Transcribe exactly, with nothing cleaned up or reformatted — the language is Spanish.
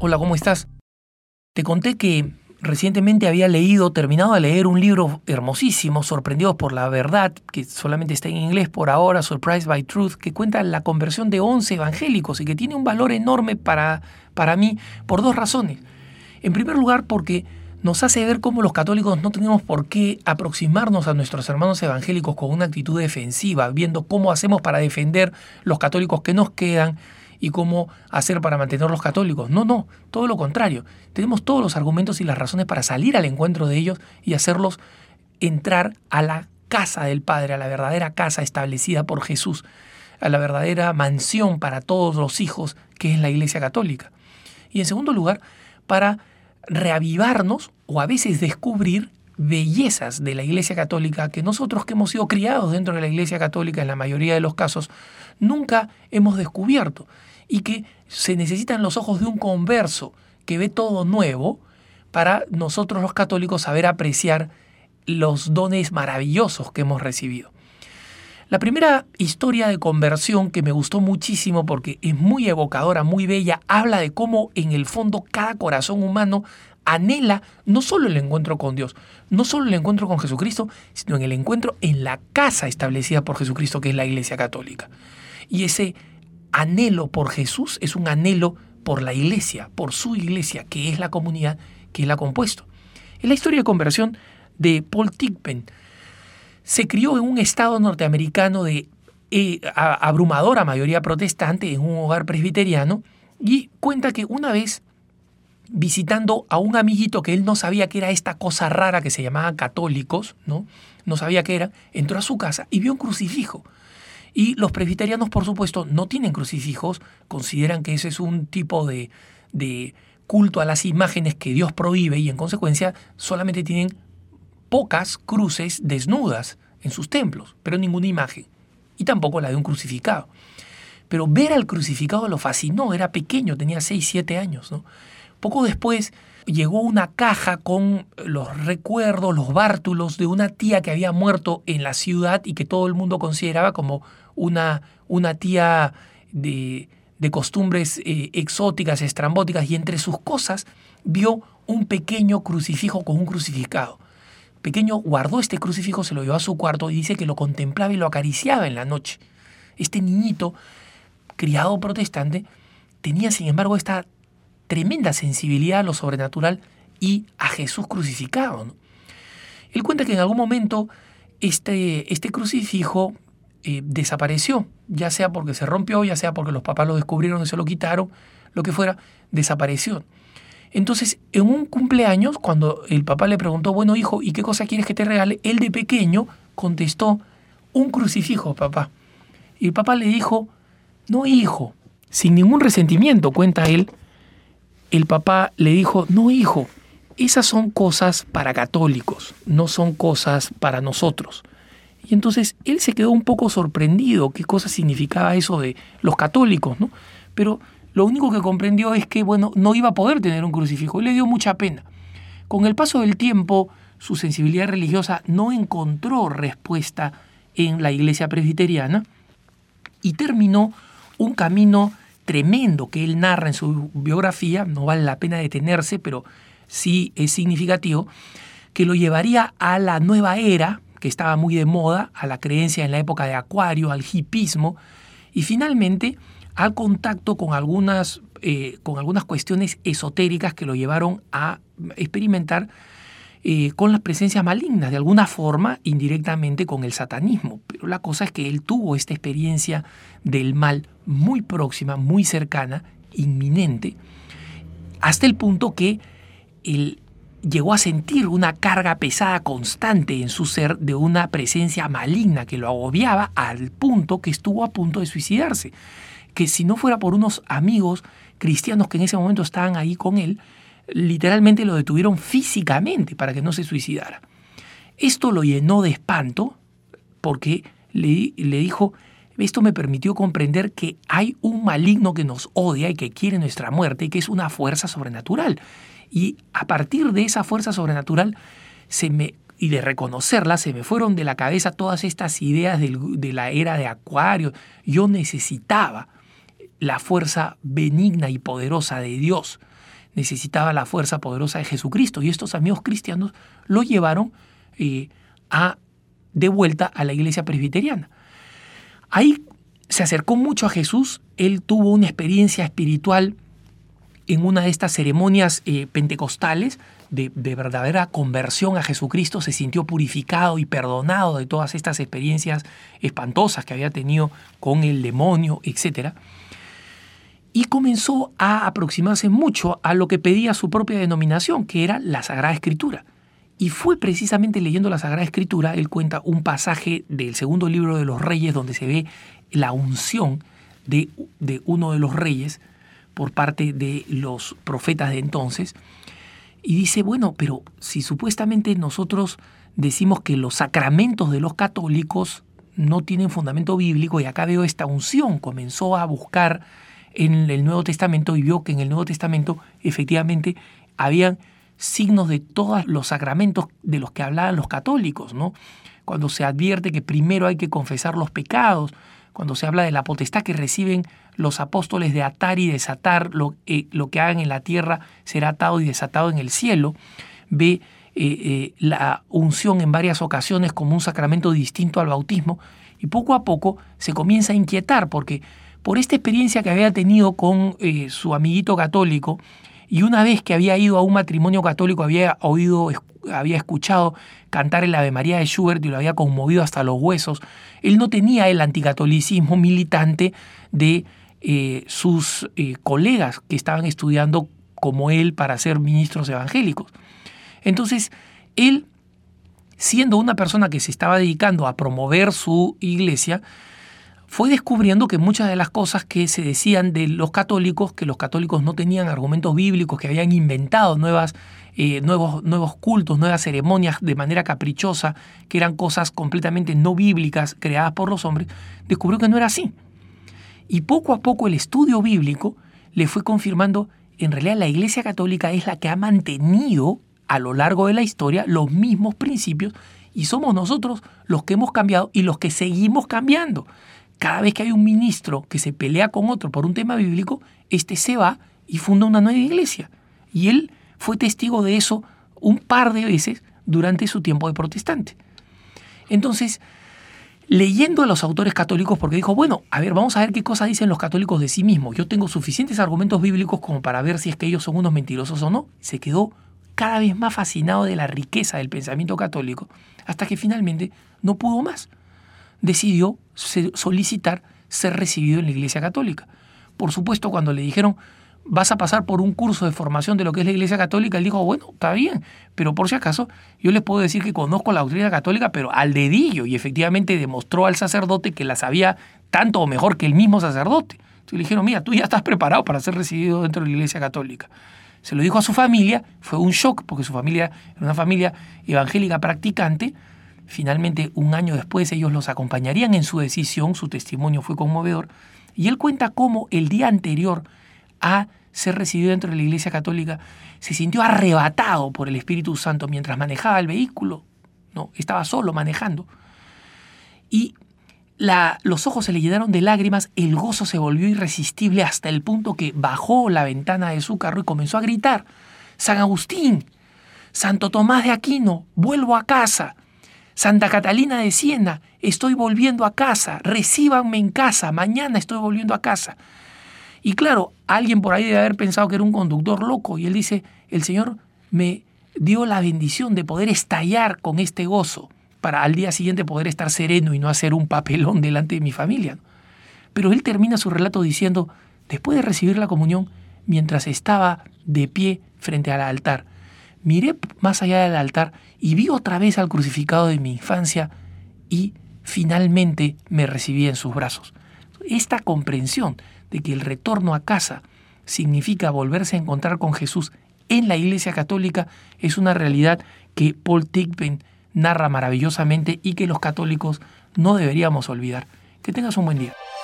Hola, ¿cómo estás? Te conté que recientemente había leído, terminado de leer un libro hermosísimo, Sorprendidos por la Verdad, que solamente está en inglés por ahora, Surprised by Truth, que cuenta la conversión de once evangélicos y que tiene un valor enorme para, para mí por dos razones. En primer lugar, porque nos hace ver cómo los católicos no tenemos por qué aproximarnos a nuestros hermanos evangélicos con una actitud defensiva, viendo cómo hacemos para defender los católicos que nos quedan y cómo hacer para mantener los católicos. No, no, todo lo contrario. Tenemos todos los argumentos y las razones para salir al encuentro de ellos y hacerlos entrar a la casa del Padre, a la verdadera casa establecida por Jesús, a la verdadera mansión para todos los hijos que es la Iglesia Católica. Y en segundo lugar, para reavivarnos o a veces descubrir bellezas de la Iglesia Católica que nosotros que hemos sido criados dentro de la Iglesia Católica en la mayoría de los casos nunca hemos descubierto y que se necesitan los ojos de un converso que ve todo nuevo para nosotros los católicos saber apreciar los dones maravillosos que hemos recibido. La primera historia de conversión que me gustó muchísimo porque es muy evocadora, muy bella, habla de cómo en el fondo cada corazón humano anhela no solo el encuentro con Dios, no solo el encuentro con Jesucristo, sino en el encuentro en la casa establecida por Jesucristo, que es la Iglesia Católica. Y ese anhelo por Jesús es un anhelo por la Iglesia, por su Iglesia, que es la comunidad que él ha compuesto. Es la historia de conversión de Paul Thigpen. Se crió en un estado norteamericano de eh, abrumadora mayoría protestante, en un hogar presbiteriano, y cuenta que una vez, visitando a un amiguito que él no sabía que era esta cosa rara que se llamaba católicos, ¿no? No sabía qué era, entró a su casa y vio un crucifijo. Y los presbiterianos, por supuesto, no tienen crucifijos, consideran que ese es un tipo de, de culto a las imágenes que Dios prohíbe y en consecuencia solamente tienen pocas cruces desnudas en sus templos, pero ninguna imagen, y tampoco la de un crucificado. Pero ver al crucificado lo fascinó, era pequeño, tenía seis, siete años, ¿no? Poco después llegó una caja con los recuerdos, los bártulos de una tía que había muerto en la ciudad y que todo el mundo consideraba como una, una tía de, de costumbres eh, exóticas, estrambóticas, y entre sus cosas vio un pequeño crucifijo con un crucificado. Pequeño guardó este crucifijo, se lo llevó a su cuarto y dice que lo contemplaba y lo acariciaba en la noche. Este niñito, criado protestante, tenía sin embargo esta tremenda sensibilidad a lo sobrenatural y a Jesús crucificado, ¿no? Él cuenta que en algún momento este, este crucifijo eh, desapareció, ya sea porque se rompió, ya sea porque los papás lo descubrieron y se lo quitaron, lo que fuera, desapareció. Entonces, en un cumpleaños, cuando el papá le preguntó, bueno, hijo, ¿y qué cosa quieres que te regale? Él de pequeño contestó, un crucifijo, papá. Y el papá le dijo, no, hijo, sin ningún resentimiento, cuenta él, el papá le dijo, no, hijo, esas son cosas para católicos, no son cosas para nosotros. Y entonces él se quedó un poco sorprendido qué cosa significaba eso de los católicos, ¿no? Pero lo único que comprendió es que, bueno, no iba a poder tener un crucifijo y le dio mucha pena. Con el paso del tiempo, su sensibilidad religiosa no encontró respuesta en la iglesia presbiteriana y terminó un camino tremendo que él narra en su biografía, no vale la pena detenerse, pero sí es significativo, que lo llevaría a la nueva era, que estaba muy de moda, a la creencia en la época de Acuario, al hipismo, y finalmente al contacto con algunas, eh, con algunas cuestiones esotéricas que lo llevaron a experimentar eh, con las presencias malignas, de alguna forma indirectamente con el satanismo. Pero la cosa es que él tuvo esta experiencia del mal muy próxima, muy cercana, inminente, hasta el punto que él llegó a sentir una carga pesada constante en su ser de una presencia maligna que lo agobiaba al punto que estuvo a punto de suicidarse. Que si no fuera por unos amigos cristianos que en ese momento estaban ahí con él, literalmente lo detuvieron físicamente para que no se suicidara. Esto lo llenó de espanto porque le, le dijo, esto me permitió comprender que hay un maligno que nos odia y que quiere nuestra muerte y que es una fuerza sobrenatural. Y a partir de esa fuerza sobrenatural se me, y de reconocerla, se me fueron de la cabeza todas estas ideas del, de la era de Acuario. Yo necesitaba la fuerza benigna y poderosa de Dios necesitaba la fuerza poderosa de Jesucristo. Y estos amigos cristianos lo llevaron eh, a, de vuelta a la iglesia presbiteriana. Ahí se acercó mucho a Jesús. Él tuvo una experiencia espiritual en una de estas ceremonias eh, pentecostales de, de verdadera conversión a Jesucristo. Se sintió purificado y perdonado de todas estas experiencias espantosas que había tenido con el demonio, etcétera. Y comenzó a aproximarse mucho a lo que pedía su propia denominación, que era la Sagrada Escritura. Y fue precisamente leyendo la Sagrada Escritura, él cuenta un pasaje del segundo libro de los Reyes donde se ve la unción de, de uno de los reyes por parte de los profetas de entonces. Y dice, bueno, pero si supuestamente nosotros decimos que los sacramentos de los católicos no tienen fundamento bíblico, y acá veo esta unción, comenzó a buscar en el Nuevo Testamento y vio que en el Nuevo Testamento efectivamente habían signos de todos los sacramentos de los que hablaban los católicos, ¿no? Cuando se advierte que primero hay que confesar los pecados, cuando se habla de la potestad que reciben los apóstoles de atar y desatar, lo, eh, lo que hagan en la tierra será atado y desatado en el cielo, ve eh, eh, la unción en varias ocasiones como un sacramento distinto al bautismo, y poco a poco se comienza a inquietar porque por esta experiencia que había tenido con eh, su amiguito católico, y una vez que había ido a un matrimonio católico, había oído, había escuchado cantar el Ave María de Schubert y lo había conmovido hasta los huesos, él no tenía el anticatolicismo militante de eh, sus eh, colegas que estaban estudiando como él para ser ministros evangélicos. Entonces, él, siendo una persona que se estaba dedicando a promover su iglesia, fue descubriendo que muchas de las cosas que se decían de los católicos, que los católicos no tenían argumentos bíblicos, que habían inventado nuevas, eh, nuevos, nuevos cultos, nuevas ceremonias de manera caprichosa, que eran cosas completamente no bíblicas creadas por los hombres, descubrió que no era así. Y poco a poco el estudio bíblico le fue confirmando, en realidad la Iglesia Católica es la que ha mantenido a lo largo de la historia los mismos principios, y somos nosotros los que hemos cambiado y los que seguimos cambiando. Cada vez que hay un ministro que se pelea con otro por un tema bíblico, este se va y funda una nueva iglesia. Y él fue testigo de eso un par de veces durante su tiempo de protestante. Entonces, leyendo a los autores católicos, porque dijo, bueno, a ver, vamos a ver qué cosas dicen los católicos de sí mismos. Yo tengo suficientes argumentos bíblicos como para ver si es que ellos son unos mentirosos o no. Se quedó cada vez más fascinado de la riqueza del pensamiento católico, hasta que finalmente no pudo más. Decidió solicitar ser recibido en la Iglesia Católica. Por supuesto, cuando le dijeron, vas a pasar por un curso de formación de lo que es la Iglesia Católica, él dijo, bueno, está bien, pero por si acaso, yo les puedo decir que conozco la doctrina católica, pero al dedillo, y efectivamente demostró al sacerdote que la sabía tanto o mejor que el mismo sacerdote. Entonces le dijeron, mira, tú ya estás preparado para ser recibido dentro de la Iglesia Católica. Se lo dijo a su familia, fue un shock, porque su familia era una familia evangélica practicante. Finalmente, un año después, ellos los acompañarían en su decisión, su testimonio fue conmovedor, y él cuenta cómo el día anterior a ser recibido dentro de la Iglesia Católica se sintió arrebatado por el Espíritu Santo mientras manejaba el vehículo, ¿no? Estaba solo manejando, y la, los ojos se le llenaron de lágrimas, el gozo se volvió irresistible hasta el punto que bajó la ventana de su carro y comenzó a gritar, San Agustín, Santo Tomás de Aquino, vuelvo a casa. Santa Catalina de Siena, estoy volviendo a casa, recíbanme en casa, mañana estoy volviendo a casa. Y claro, alguien por ahí debe haber pensado que era un conductor loco, y él dice, el Señor me dio la bendición de poder estallar con este gozo para al día siguiente poder estar sereno y no hacer un papelón delante de mi familia. Pero él termina su relato diciendo, después de recibir la comunión, mientras estaba de pie frente al altar, miré más allá del altar y vi otra vez al crucificado de mi infancia y finalmente me recibí en sus brazos. Esta comprensión de que el retorno a casa significa volverse a encontrar con Jesús en la Iglesia Católica es una realidad que Paul Thigpen narra maravillosamente y que los católicos no deberíamos olvidar. Que tengas un buen día.